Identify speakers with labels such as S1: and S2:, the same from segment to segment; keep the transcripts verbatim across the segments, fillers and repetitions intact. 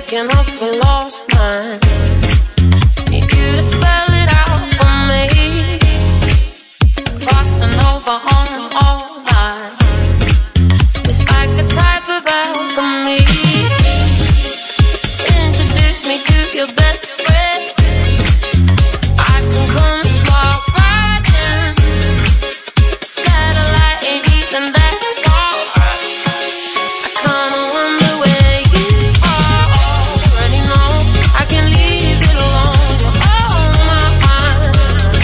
S1: making up for lost time. Need you to spell it out for me. Crossing over on all lines. It's like a type of alchemy. Introduce me to your best friend. I can come swap right in. Satellite ain't even that far. I kinda wonder where you are. Already know I can leave it alone. You're on my mind.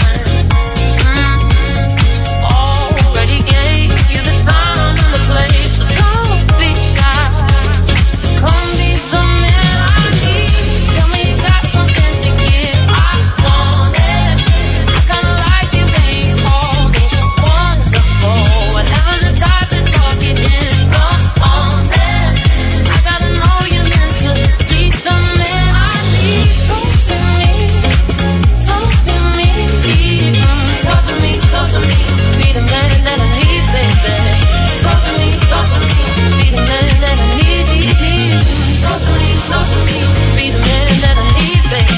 S1: Mm-hmm. Already gave you the time and the place, so don't be shy. Just come be the man I need. Tell me you got something to give. I want it. I kinda like it when you call me wonderful. Whatever the type of talk it is, come on then. I gotta know you're meant to be the man I need. Talk to me, talk to me, mm, talk to me, talk to me. Be the man that I need, baby. Talk to me, talk to me. Be the man that I need, need, need. Talk to me, talk to me. Be the man that I need, baby.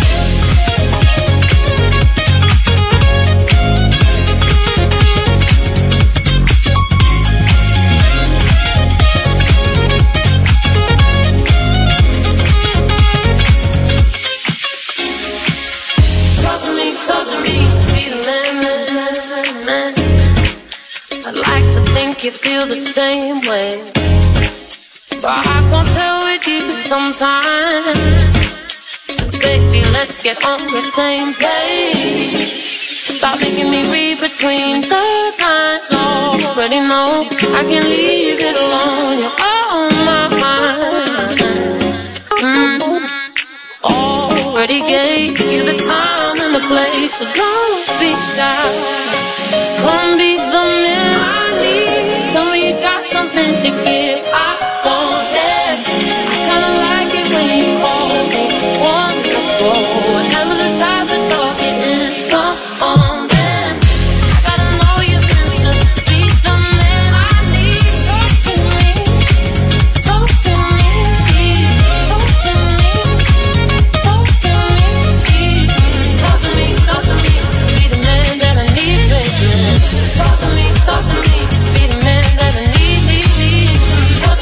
S1: Talk to me, talk to me, be the man, man, man, man. I'd like to think you feel the same way, but I can't tell with you sometimes. So baby, let's get on the same page. Stop making me read between the lines. Already know I can leave it alone. You're on my mind. Mm-hmm. Already gave you the time and the place, so don't be shy. Just come be the man I need. Tell me you got something to give. I want it. I kinda like it when you call me wonderful. Whatever the type of talk it is, come on then. I gotta know you're meant to be the man I need. Talk to me, talk to me, talk to me. Talk to me, talk to me, talk to me. Be the man that I need, baby. Talk to me, talk to me. Be the man that I need, need, need. Talk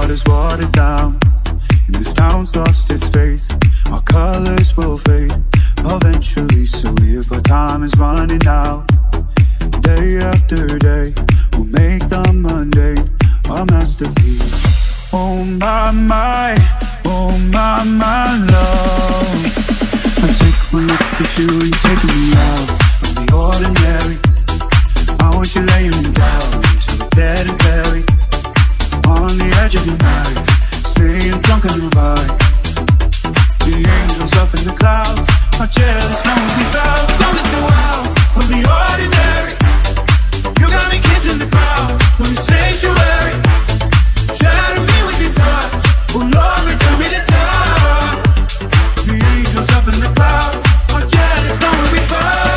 S2: water's watered down, and this town's lost its faith. Our colors will fade eventually, so if our time is running out, day after day, we'll make the mundane a masterpiece. Oh my, my, oh my, my love, I take one look at you and you're taking me out of the ordinary. I want you laying me down till the dead and buried, on the edge of your night, staying drunk on your vibe. The angels up in the clouds are jealous, no one we bow. Something so wild from the ordinary. You got me kissing the ground from your sanctuary. Shatter me with your touch, oh Lord, return me to touch. The angels up in the clouds are jealous, no one we bow.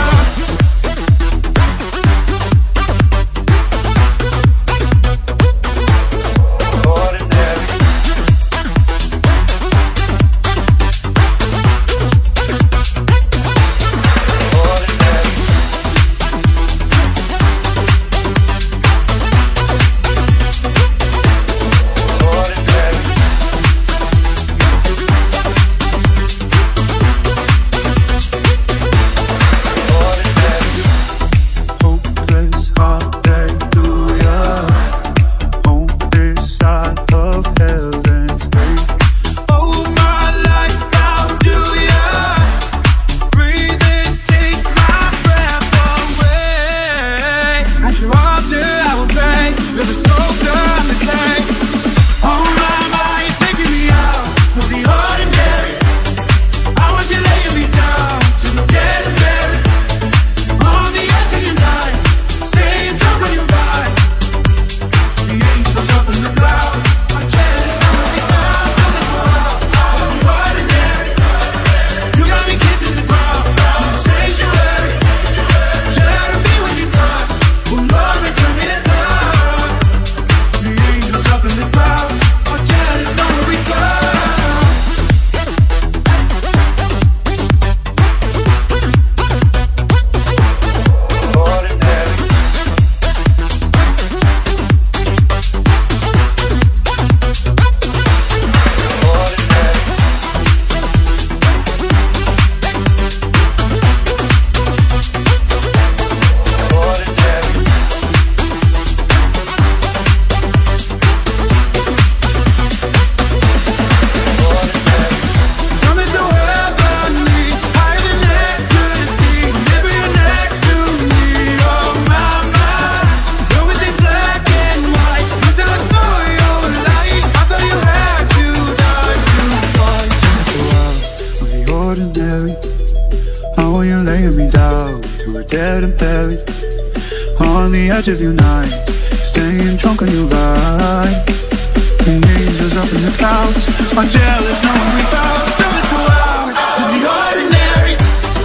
S2: Of your night, staying drunk on your vibe. The angels up in the clouds are jealous, no one we found. Something so wild with the ordinary.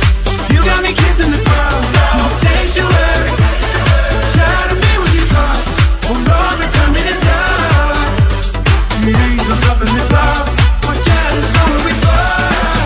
S2: You got me kissing the ground, no sanctuary. Shatter me with your touch, oh Lord, return me to dust. The angels up in the clouds are jealous, no one we found.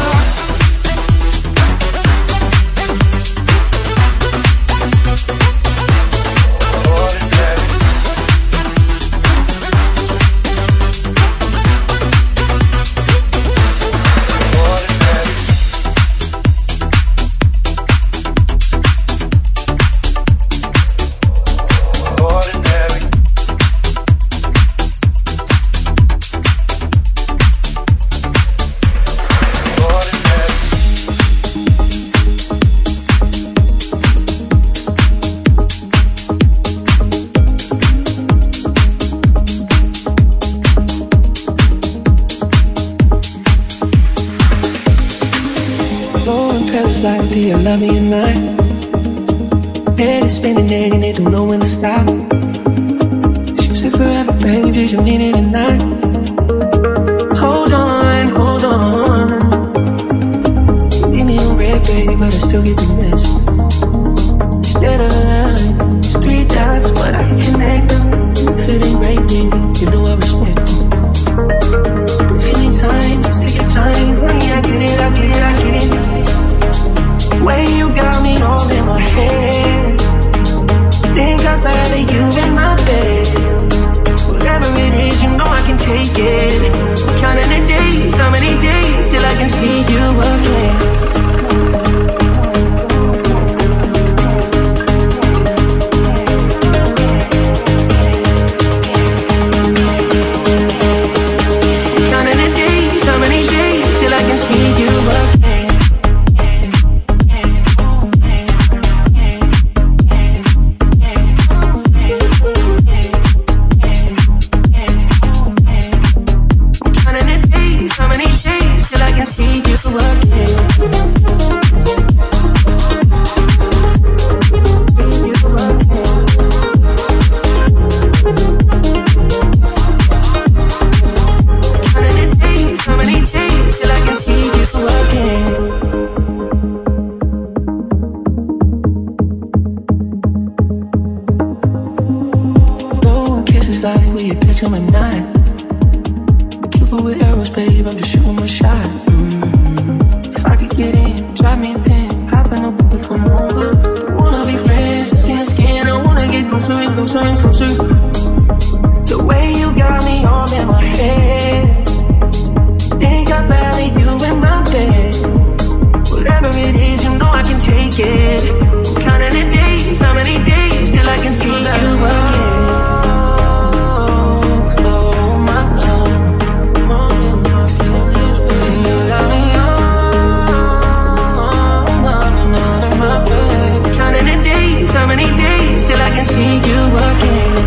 S3: Do you love me or not? Head is spinning and they don't know when to stop. You say forever, baby, did you mean it or not? Hold on, hold on. Leave me on red, baby, but I still get the message. Instead of lines, three dots, but I can connect them. If it ain't right, baby, you know I respect it. If you need time, just take your time. Honey, I get it, I get it, I get it. Way you got me all in my head. Think I'd rather you in my bed. Whatever it is, you know I can is like where you catch him at night. Cupid with arrows, babe, I'm just shooting my shot. Mm-hmm. If I could get in, drive me a pen, hop in the Uber, come over. Wanna be friends, skin to skin, I wanna get closer and closer and closer. The way you got me all in my head, think I barely you in my bed. Whatever it is, you know I can take it. I'm counting the days, how many days till I can see you again. Oh, my love, more than my feelings, baby. You got me on, running out of my bed. Counting the days, how many days till I can see you again.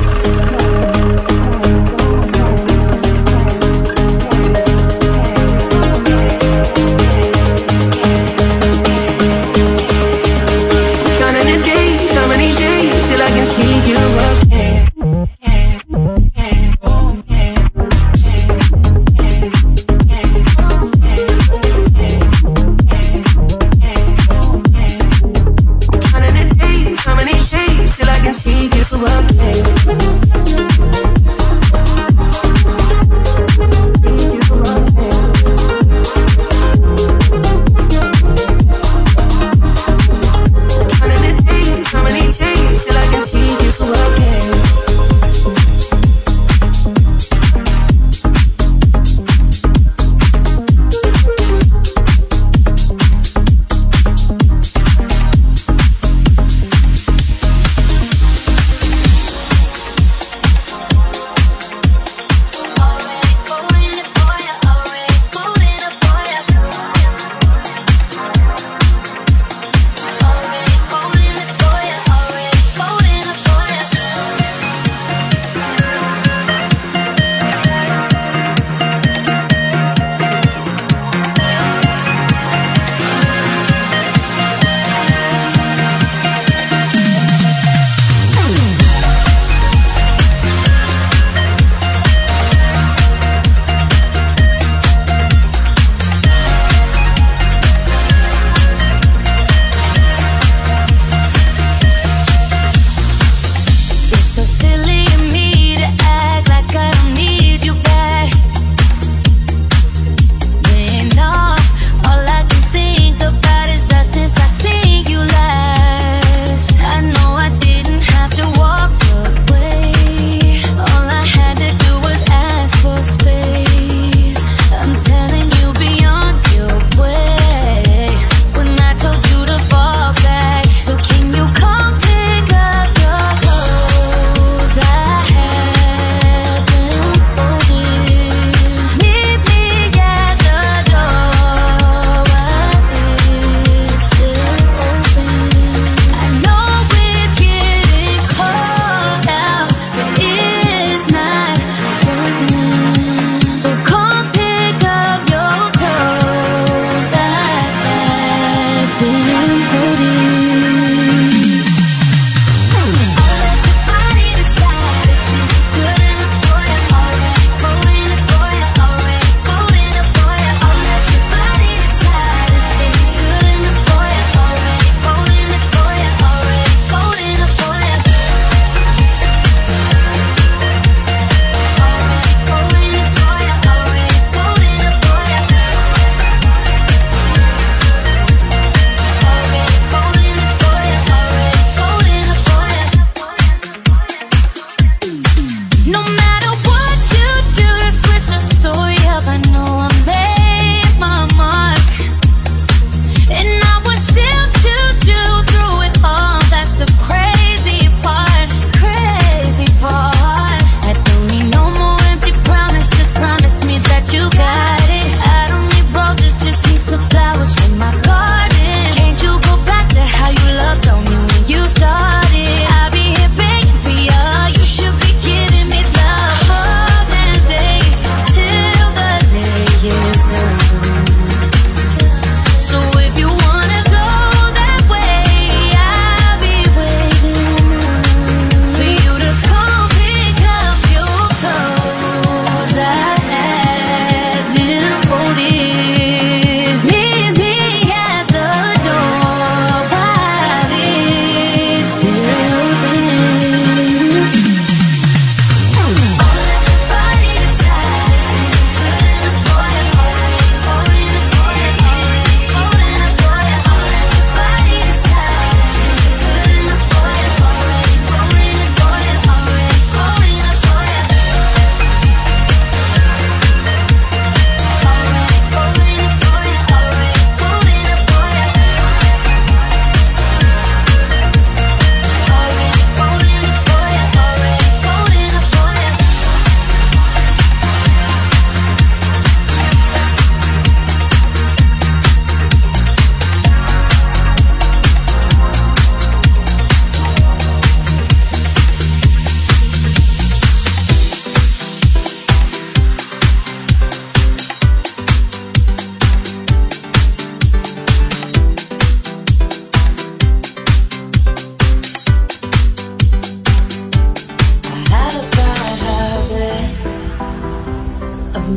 S1: You started, I'll be here begging for you. You should be giving me love.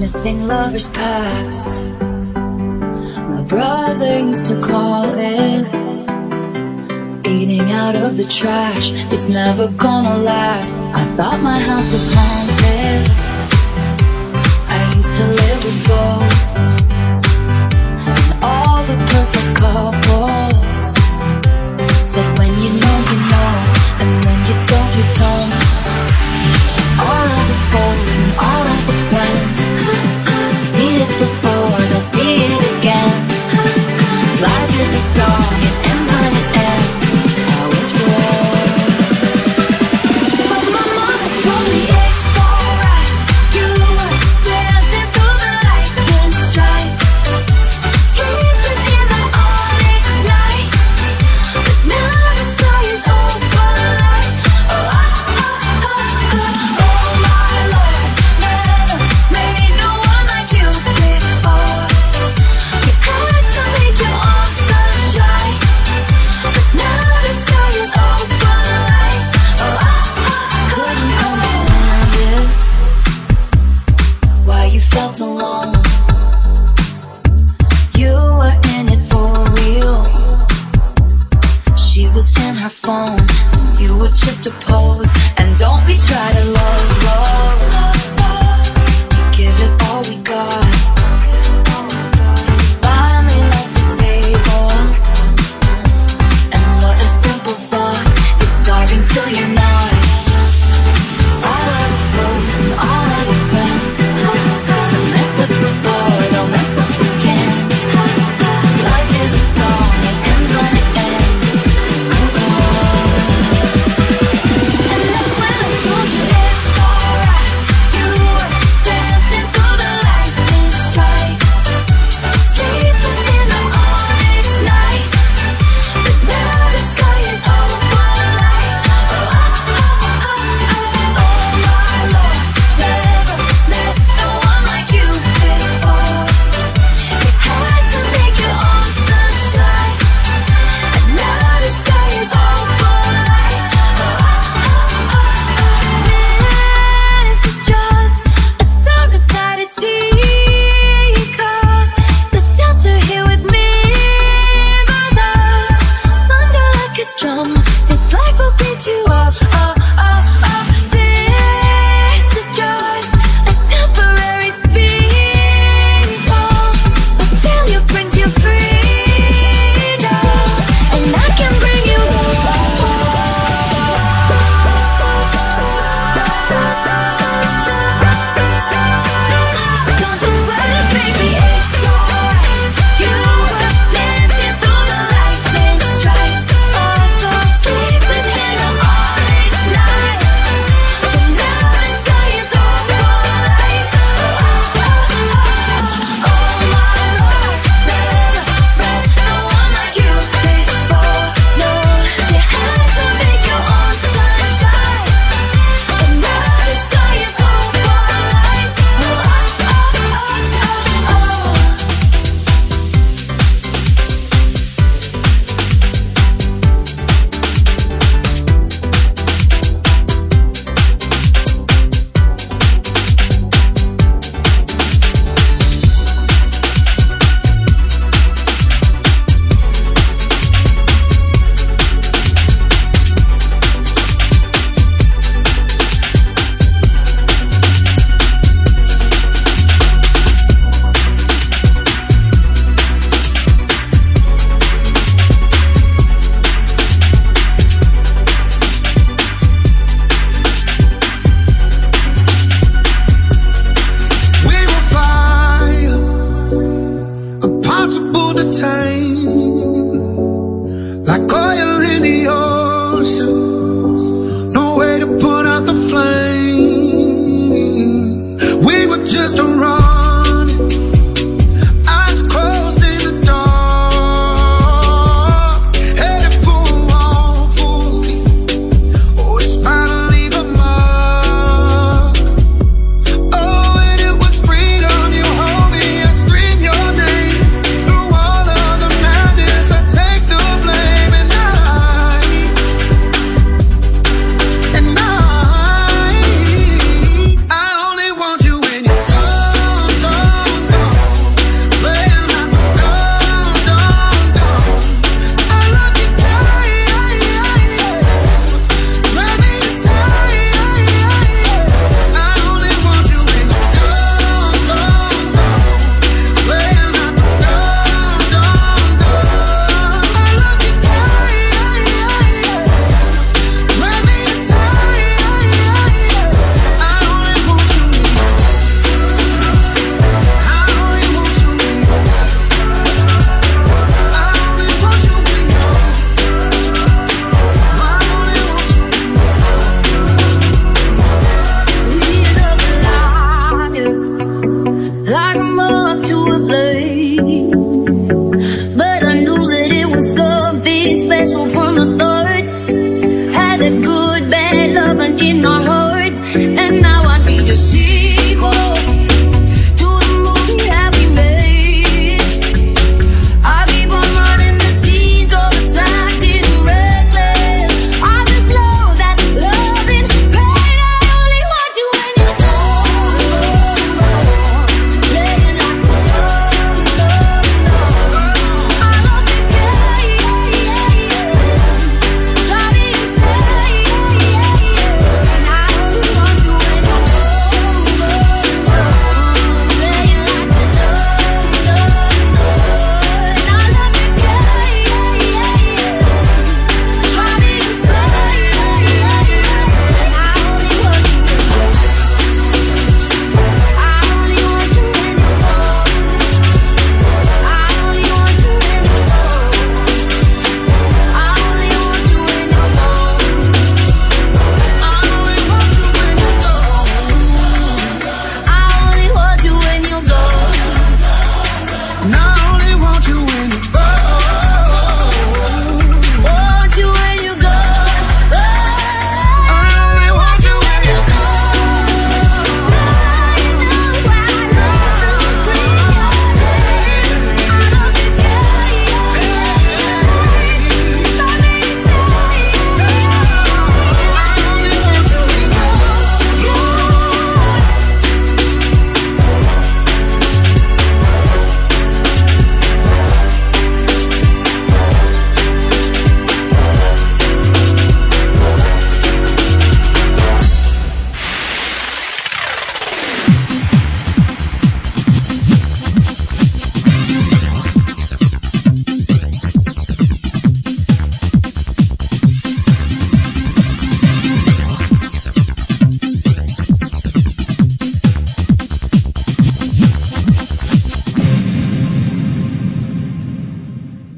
S4: missing lovers past. My brother used to call it eating out of the trash. It's never gonna last. I thought my house was haunted. I used to live with ghosts and all the perfect couples. Said when you know, you know, and when you don't, you don't.